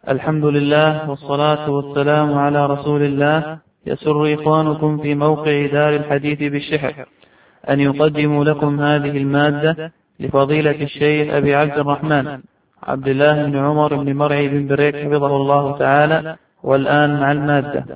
الحمد لله والصلاة والسلام على رسول الله. يسر إخوانكم في موقع دار الحديث بالشحر أن يقدموا لكم هذه المادة لفضيلة الشيخ أبي عبد الرحمن عبد الله بن عمر بن مرعي بن بريك حفظه الله تعالى. والآن مع المادة.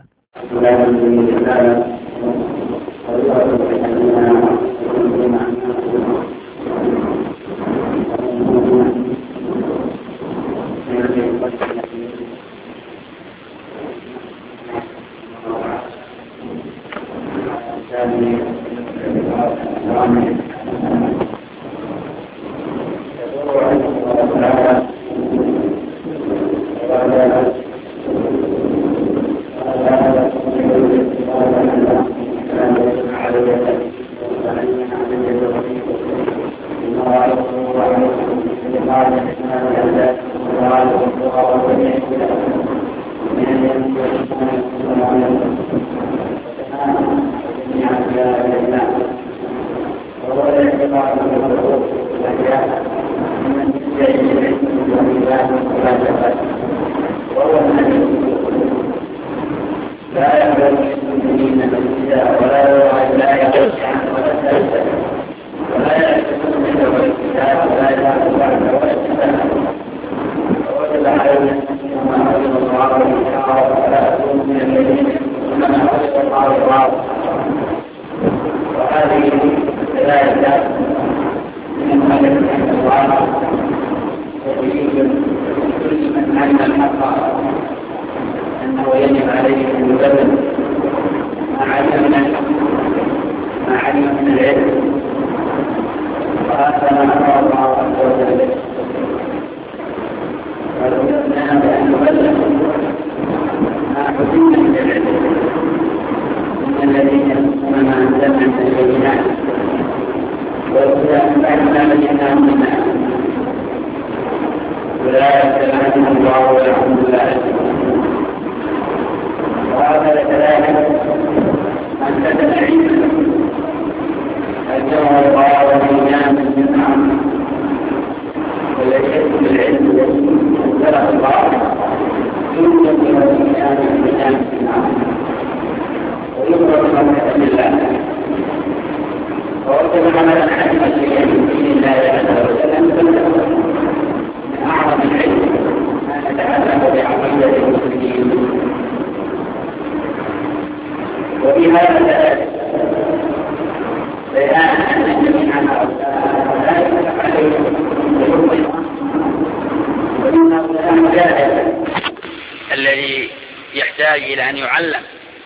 الذي يحتاج إلى أن يعلم،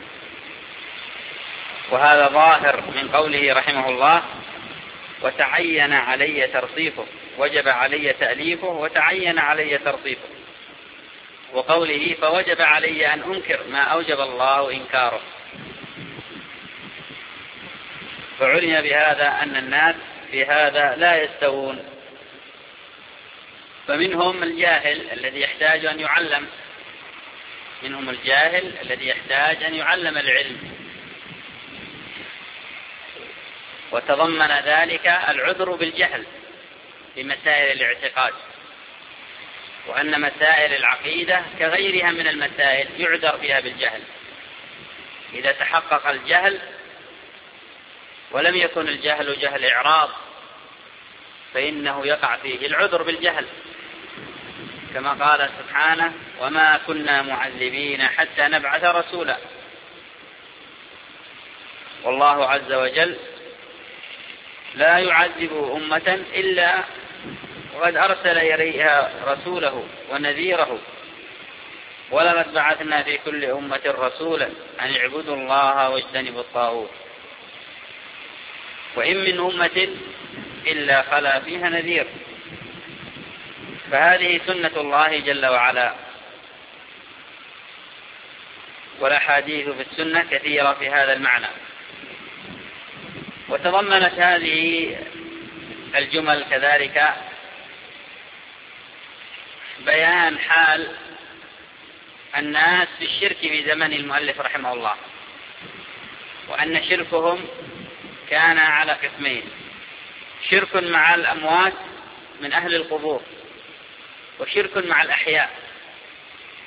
وهذا ظاهر من قوله رحمه الله: وتعين علي ترصيفه، وجب علي تأليفه وتعين علي ترصيفه. وقوله: فوجب علي أن أنكر ما أوجب الله إنكاره. فعلم بهذا أن الناس في هذا لا يستوون، فمنهم الجاهل الذي يحتاج أن يعلم، منهم الجاهل الذي يحتاج أن يعلم العلم، وتضمن ذلك العذر بالجهل في مسائل الاعتقاد، وأن مسائل العقيدة كغيرها من المسائل يعذر فيها بالجهل. إذا تحقق الجهل ولم يكن الجهل جهل إعراض فإنه يقع فيه العذر بالجهل، كما قال سبحانه: وما كنا معذبين حتى نبعث رسولا. والله عز وجل لا يعذب أمة إلا وقد أرسل إليها رسوله ونذيره، ولقد بعثنا في كل أمة رسولا أن اعبدوا الله واجتنبوا الطاغوت، وإن من أمة إلا خلا فيها نذير. فهذه سنة الله جل وعلا، والأحاديث في السنة كثيرة في هذا المعنى. وتضمنت هذه الجمل كذلك بيان حال الناس في الشرك في زمن المؤلف رحمه الله، وأن شركهم كان على قسمين: شرك مع الأموات من أهل القبور، وشرك مع الأحياء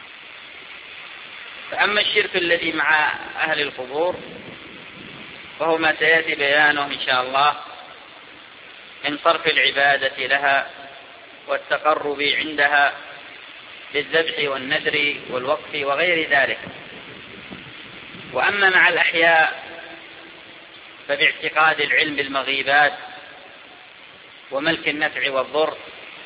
فأما الشرك الذي مع أهل القبور وهو ما سيأتي بيانه إن شاء الله من صرف العبادة لها والتقرب عندها بالذبح والنذر والوقف وغير ذلك. وأما مع الأحياء فباعتقاد العلم بالمغيبات وملك النفع والضر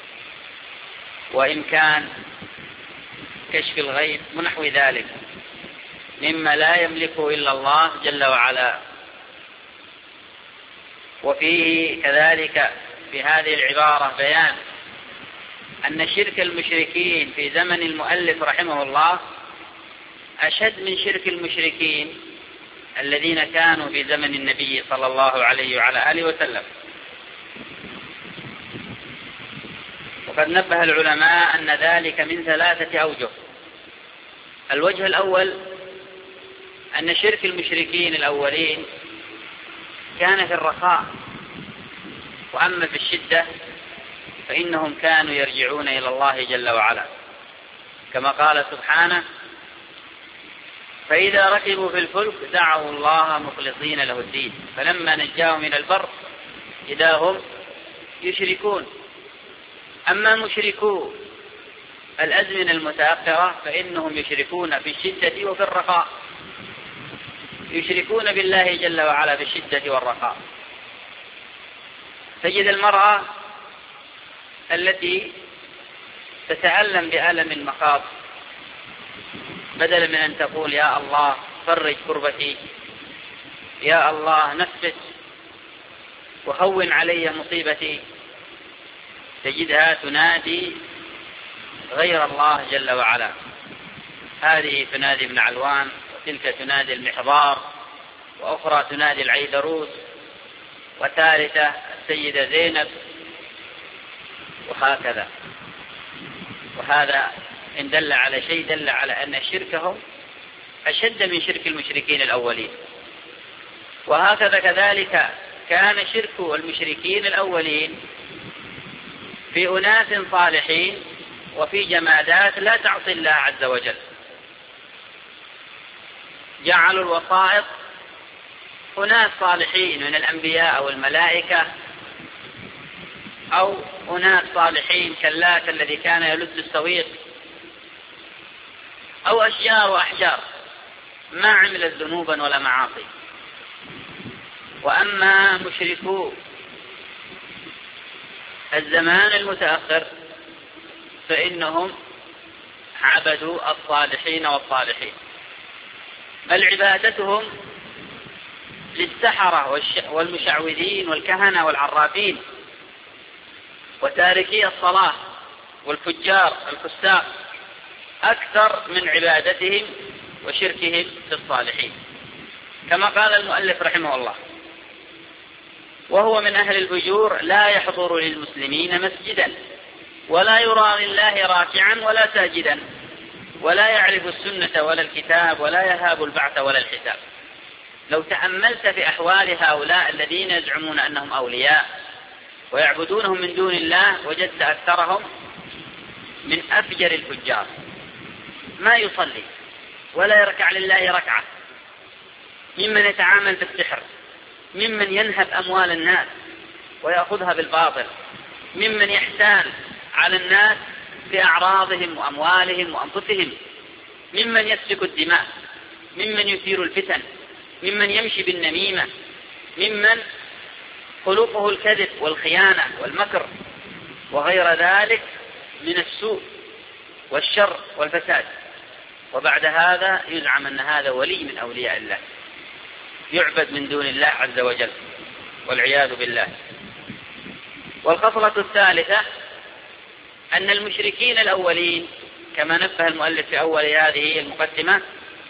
وإمكان كشف الغيب ونحو ذلك مما لا يملكه إلا الله جل وعلا. وفيه كذلك في هذه العبارة بيان أن شرك المشركين في زمن المؤلف رحمه الله أشد من شرك المشركين الذين كانوا في زمن النبي صلى الله عليه وعلى آله وسلم. وقد نبه العلماء أن ذلك من 3 أوجه. الوجه الأول أن شرك المشركين الأولين كان في الرخاء، وأما في الشدة فإنهم كانوا يرجعون إلى الله جل وعلا، كما قال سبحانه: فإذا ركبوا في الفلك دعوا الله مخلصين له الدين فلما نجاهم من البر إذا هم يشركون. أما مشركو الأزمنة المتأخرة فإنهم يشركون في الشدة وفي الرخاء، يشركون بالله جل وعلا في الشدة والرخاء. تجد المرأة التي تتألم بألم المخاض بدلا من أن تقول: يا الله فرج كربتي، يا الله نفس وهون علي مصيبتي، تجدها تنادي غير الله جل وعلا. هذه تنادي ابن علوان، وتلك تنادي المحضار، وأخرى تنادي العيدروس، وثالثة السيدة زينب، وهكذا. وهذا إن دل على شيء دل على أن شركهم أشد من شرك المشركين الأولين. وهكذا كذلك كان شرك المشركين الأولين في أناس صالحين وفي جمادات لا تعصي الله عز وجل. جعلوا الوسائط أناس صالحين من الأنبياء أو الملائكة، أو أناس صالحين كاللات الذي كان يلد السويق، أو أشجار وأحجار ما عملت ذنوبا ولا معاصي. وأما مشركو الزمان المتأخر فإنهم عبدوا الصالحين والصالحين، بل عبادتهم للسحرة والمشعوذين والكهنة والعرافين وتاركي الصلاة والفجار الفساق أكثر من عبادتهم وشركهم في الصالحين، كما قال المؤلف رحمه الله: وهو من أهل الفجور لا يحضر للمسلمين مسجدا ولا يرى لله راكعا ولا ساجدا ولا يعرف السنة ولا الكتاب ولا يهاب البعث ولا الحساب. لو تأملت في أحوال هؤلاء الذين يزعمون أنهم أولياء ويعبدونهم من دون الله وجدت أكثرهم من أفجر الفجار، ما يصلي ولا يركع لله ركعة، ممن يتعامل بالسحر، ممن ينهب أموال الناس ويأخذها بالباطل، ممن يحتال على الناس في أعراضهم وأموالهم وأنفسهم، ممن يسفك الدماء، ممن يثير الفتن، ممن يمشي بالنميمة، ممن خلقه الكذب والخيانة والمكر وغير ذلك من السوء والشر والفساد. وبعد هذا يزعم أن هذا ولي من أولياء الله يعبد من دون الله عز وجل، والعياذ بالله. والخصلة الثالثة أن المشركين الأولين كما نبه المؤلف في أول هذه المقدمة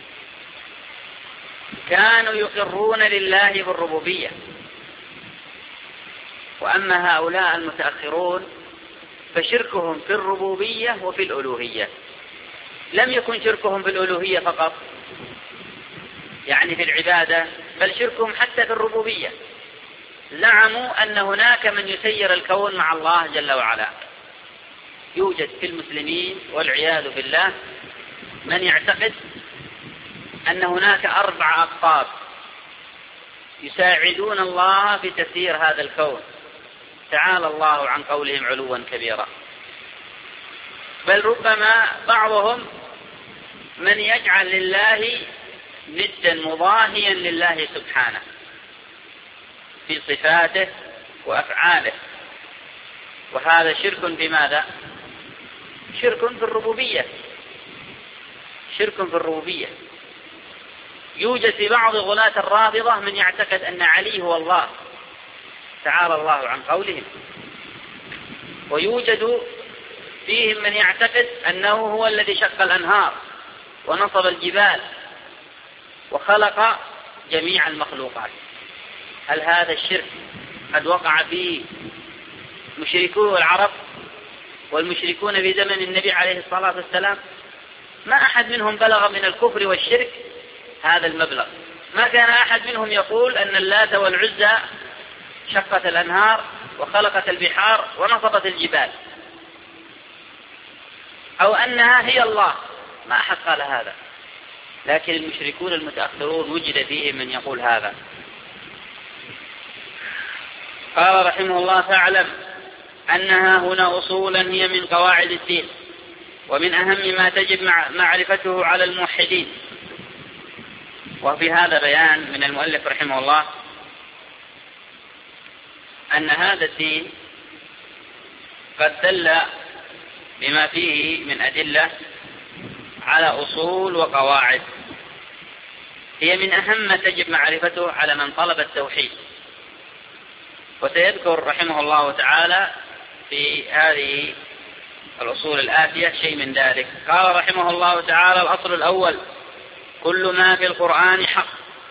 كانوا يقرون لله بالربوبية. وأما هؤلاء المتأخرون فشركهم في الربوبية وفي الألوهية. لم يكن شركهم في الألوهية فقط يعني في العبادة، بل شركهم حتى في الربوبية. زعموا أن هناك من يسير الكون مع الله جل وعلا. يوجد في المسلمين والعياذ بالله من يعتقد أن هناك 4 أقطاب يساعدون الله في تسيير هذا الكون، تعالى الله عن قولهم علوا كبيرا. بل ربما بعضهم من يجعل لله ندا مضاهيا لله سبحانه في صفاته وأفعاله، وهذا شرك بماذا؟ شرك في الربوبية، شرك في الربوبية. يوجد في بعض غلاة الرافضة من يعتقد أن علي هو الله، تعالى الله عن قولهم، ويوجد فيهم من يعتقد أنه هو الذي شق الأنهار ونصب الجبال وخلق جميع المخلوقات. هل هذا الشرك قد وقع فيه مشركو العرب والمشركون في زمن النبي عليه الصلاة والسلام؟ ما أحد منهم بلغ من الكفر والشرك هذا المبلغ. ما كان أحد منهم يقول أن اللات والعزى شقت الأنهار وخلقت البحار ونصبت الجبال، أو أنها هي الله، ما أحد قال هذا. لكن المشركون المتأخرون وجد فيهم من يقول هذا. قال رحمه الله: فاعلم أنها هنا أصولا هي من قواعد الدين، ومن أهم ما تجب معرفته على الموحدين. وفي هذا بيان من المؤلف رحمه الله أن هذا الدين قد دل بما فيه من أدلة على أصول وقواعد هي من أهم ما تجب معرفته على من طلب التوحيد. وسيذكر رحمه الله تعالى في هذه الأصول الآتية شيء من ذلك. قال رحمه الله تعالى: الأصل الأول: كل ما في القرآن حق.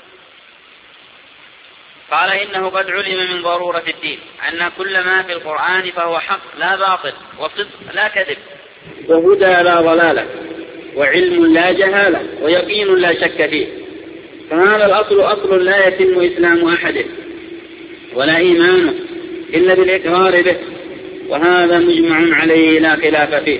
قال: إنه قد علم من ضرورة الدين أن كل ما في القرآن فهو حق لا باطل، وصدق لا كذب، وهدى لا ضلالة، وعلم لا جهالة، ويقين لا شك فيه. فهذا الأصل أصل لا يتم إسلام أحد ولا إيمانه إلا بالإقرار به، وهذا مجمع عليه لا خلاف فيه.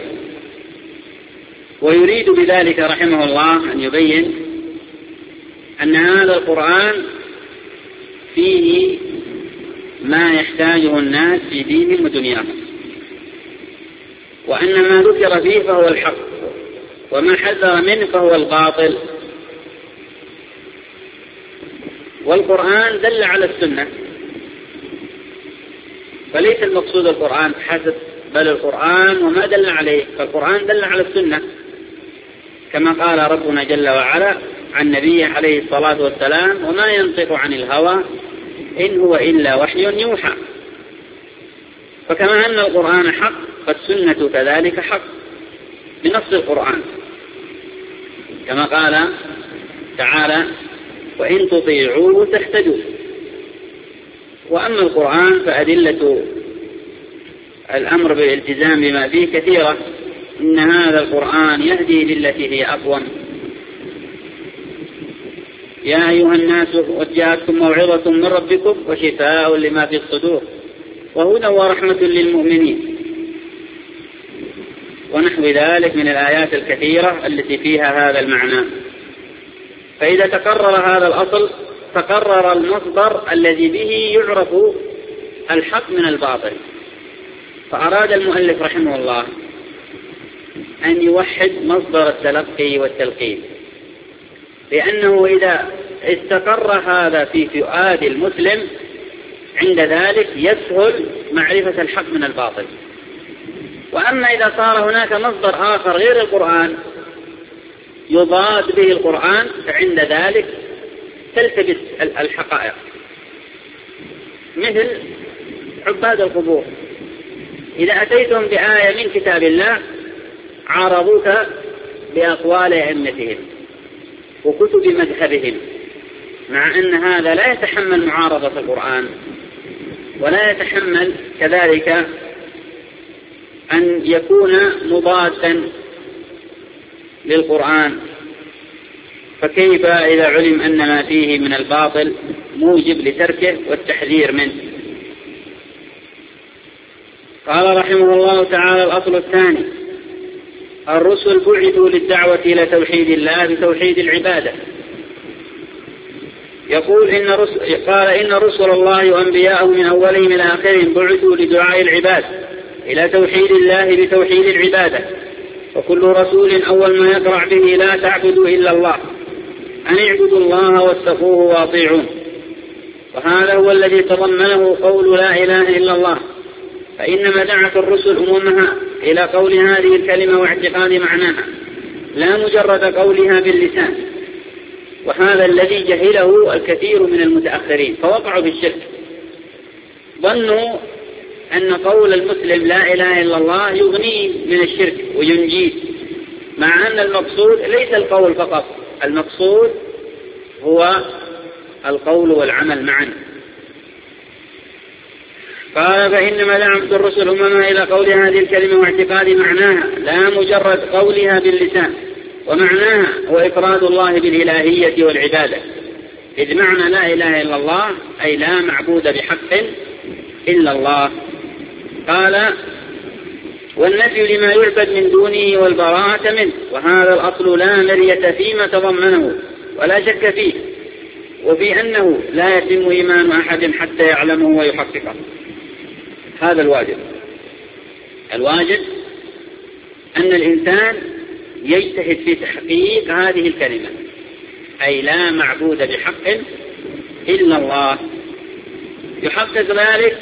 ويريد بذلك رحمه الله أن يبين أن هذا القرآن فيه ما يحتاجه الناس في دينهم ودنياهم، وأن ما ذكر فيه فهو الحق، وما حذر منه فهو الباطل. والقرآن دل على السنة، فليس المقصود القرآن حسب، بل القرآن وما دل عليه. فالقرآن دل على السنة كما قال ربنا جل وعلا عن نبيه عليه الصلاة والسلام: وما ينطق عن الهوى إن هو إلا وحي يوحى. فكما أن القرآن حق فالسنة كذلك حق بنص القرآن، كما قال تعالى: وإن تطيعوه تهتدوا. وأما القرآن فأدلة الأمر بالالتزام بما فيه كثيرة. إن هذا القرآن يهدي للتي هي أقوم. يا أيها الناس قد جاءتكم موعظة من ربكم وشفاء لما في الصدور وهدى ورحمة للمؤمنين، ونحو ذلك من الآيات الكثيرة التي فيها هذا المعنى. فإذا تقرر هذا الأصل تقرر المصدر الذي به يعرف الحق من الباطل. فأراد المؤلف رحمه الله أن يوحد مصدر التلقي والتلقين، لأنه إذا استقر هذا في فؤاد المسلم عند ذلك يسهل معرفة الحق من الباطل. وأما إذا صار هناك مصدر آخر غير القرآن يضاد به القرآن فعند ذلك تلتبس الحقائق، مثل عباد القبور. إذا أتيتم بآية من كتاب الله عارضوك بأقوال أئمتهم وكتب مذهبهم، مع أن هذا لا يتحمل معارضة القرآن، ولا يتحمل كذلك أن يكون مضادا للقرآن. فكيف إذا علم أن ما فيه من الباطل موجب لتركه والتحذير منه؟ قال رحمه الله تعالى: الأصل الثاني: الرسل بعثوا للدعوة إلى توحيد الله بتوحيد العبادة قال إن رسل الله وأنبياءه من أولهم إلى آخرهم بعثوا لدعاء العباد إلى توحيد الله بتوحيد العبادة، وكل رسول أول ما يقرع به لا تعبدوا إلا الله، أن اعبدوا الله واتقوه واطيعون. وهذا هو الذي تضمنه قول لا إله إلا الله، فإنما دعت الرسل أممها إلى قول هذه الكلمة واعتقاد معناها لا مجرد قولها باللسان. وهذا الذي جهله الكثير من المتأخرين فوقعوا في الشرك، ظنوا أن قول المسلم لا إله إلا الله يغنيه من الشرك وينجيه، مع أن المقصود ليس القول فقط، المقصود هو القول والعمل معا. قال فإنما دعت الرسل أممها إلى قول هذه الكلمة واعتقاد معناها لا مجرد قولها باللسان، ومعناها هو إفراد الله بالإلهية والعبادة، إذ معنى لا إله إلا الله أي لا معبود بحق إلا الله. قال والنفي لما يعبد من دونه والبراءة منه، وهذا الأصل لا مرية فيما تضمنه ولا شك فيه، وفي أنه لا يتم إيمان أحد حتى يعلمه ويحققه. هذا الواجب أن الإنسان يجتهد في تحقيق هذه الكلمة، أي لا معبود بحق إلا الله، يحقق ذلك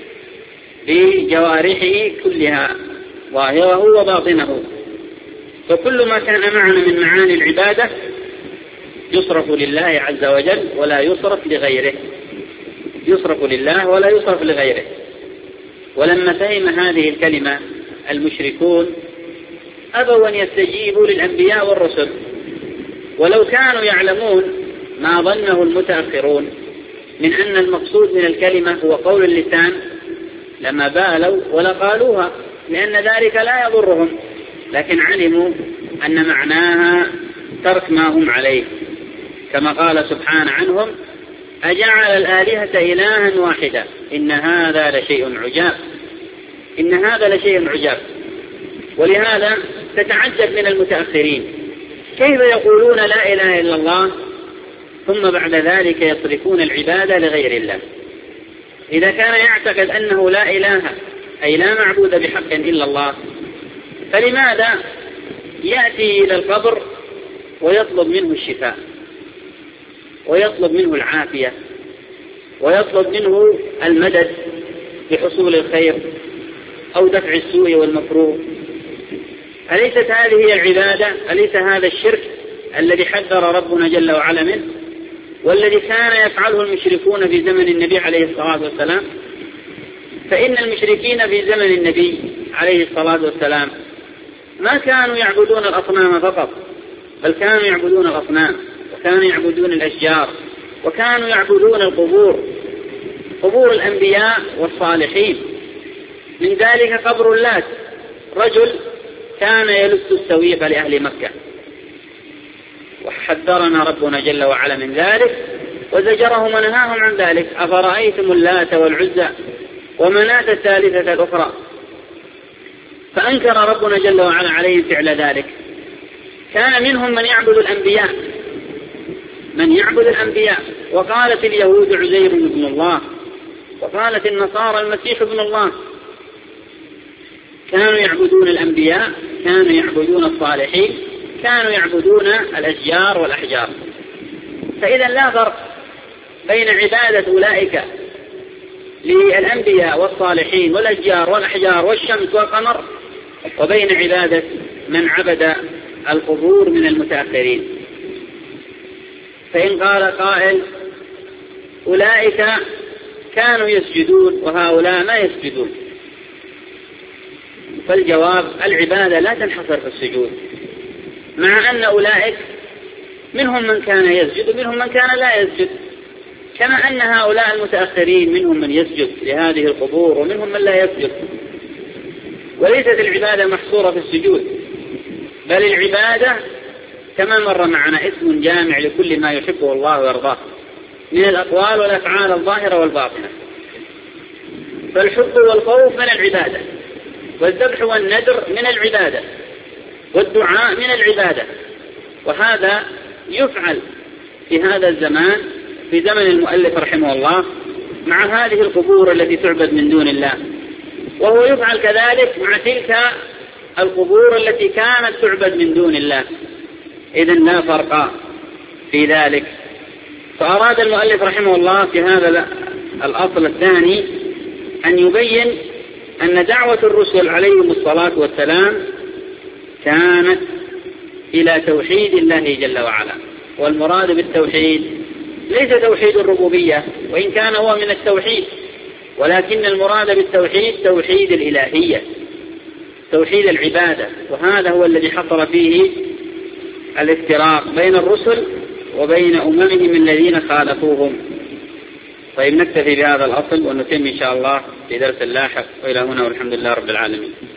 بجوارحه كلها ظاهره وباطنه. فكل ما كان معنا من معاني العبادة يصرف لله عز وجل ولا يصرف لغيره، يصرف لله ولا يصرف لغيره. ولما فهم هذه الكلمة المشركون أبوا أن يستجيبوا للأنبياء والرسل، ولو كانوا يعلمون ما ظنه المتأخرون من أن المقصود من الكلمة هو قول اللسان لما بالوا ولا قالوها، لأن ذلك لا يضرهم، لكن علموا أن معناها ترك ما هم عليه، كما قال سبحانه عنهم أجعل الآلهة إلها واحدا إن هذا لشيء عجاب، إن هذا لشيء عجاب. ولهذا تتعجب من المتأخرين كيف يقولون لا إله إلا الله ثم بعد ذلك يصرفون العبادة لغير الله. إذا كان يعتقد أنه لا إله أي لا معبود بحق إلا الله، فلماذا يأتي إلى القبر ويطلب منه الشفاء ويطلب منه العافية ويطلب منه المدد بحصول الخير أو دفع السوء والمكروه؟ أليست هذه هي العبادة؟ أليس هذا الشرك الذي حذر ربنا جل وعلا منه، والذي كان يفعله المشركون في زمن النبي عليه الصلاة والسلام؟ فإن المشركين في زمن النبي عليه الصلاة والسلام ما كانوا يعبدون الأصنام فقط، بل كانوا يعبدون الأصنام، وكانوا يعبدون الأشجار، وكانوا يعبدون القبور، قبور الأنبياء والصالحين. من ذلك قبر اللات، رجل كان يلت السويق لأهل مكة، وحذرنا ربنا جل وعلا من ذلك وزجرهم ونهاهم عن ذلك. أفرأيتم اللات والعزى ومناة الثالثة الأخرى؟ فأنكر ربنا جل وعلا عليهم فعل ذلك. كان منهم من يعبد الأنبياء، وقالت اليهود عزير ابن الله، وقالت النصارى المسيح ابن الله. كانوا يعبدون الأنبياء، كانوا يعبدون الصالحين، كانوا يعبدون الأشجار والأحجار. فإذا لا فرق بين عبادة أولئك للأنبياء والصالحين والأشجار والأحجار والشمس والقمر وبين عبادة من عبد القبور من المتأخرين. فإن قال قائل أولئك كانوا يسجدون وهؤلاء ما يسجدون، فالجواب العبادة لا تنحصر في السجود، مع أن أولئك منهم من كان يسجد ومنهم من كان لا يسجد، كما أن هؤلاء المتأخرين منهم من يسجد لهذه القبور ومنهم من لا يسجد. وليست العبادة محصورة في السجود، بل العبادة كما مر معنا اسم جامع لكل ما يحبه الله ويرضاه من الأقوال والأفعال الظاهرة والباطنة. فالحب والخوف من العبادة، والذبح والنذر من العبادة، والدعاء من العبادة. وهذا يفعل في هذا الزمان في زمن المؤلف رحمه الله مع هذه القبور التي تعبد من دون الله، وهو يفعل كذلك مع تلك القبور التي كانت تعبد من دون الله، إذن لا فرق في ذلك. فأراد المؤلف رحمه الله في هذا الأصل الثاني أن يبين أن دعوة الرسل عليهم الصلاة والسلام كانت إلى توحيد الله جل وعلا، والمراد بالتوحيد ليس توحيد الربوبية وإن كان هو من التوحيد، ولكن المراد بالتوحيد توحيد الإلهية، توحيد العبادة، وهذا هو الذي حصل فيه الافتراق بين الرسل وبين أممهم الذين خالفوهم. طيب نكتفي بهذا الأصل ونتم إن شاء الله في درس لاحق، وإلى هنا والحمد لله رب العالمين.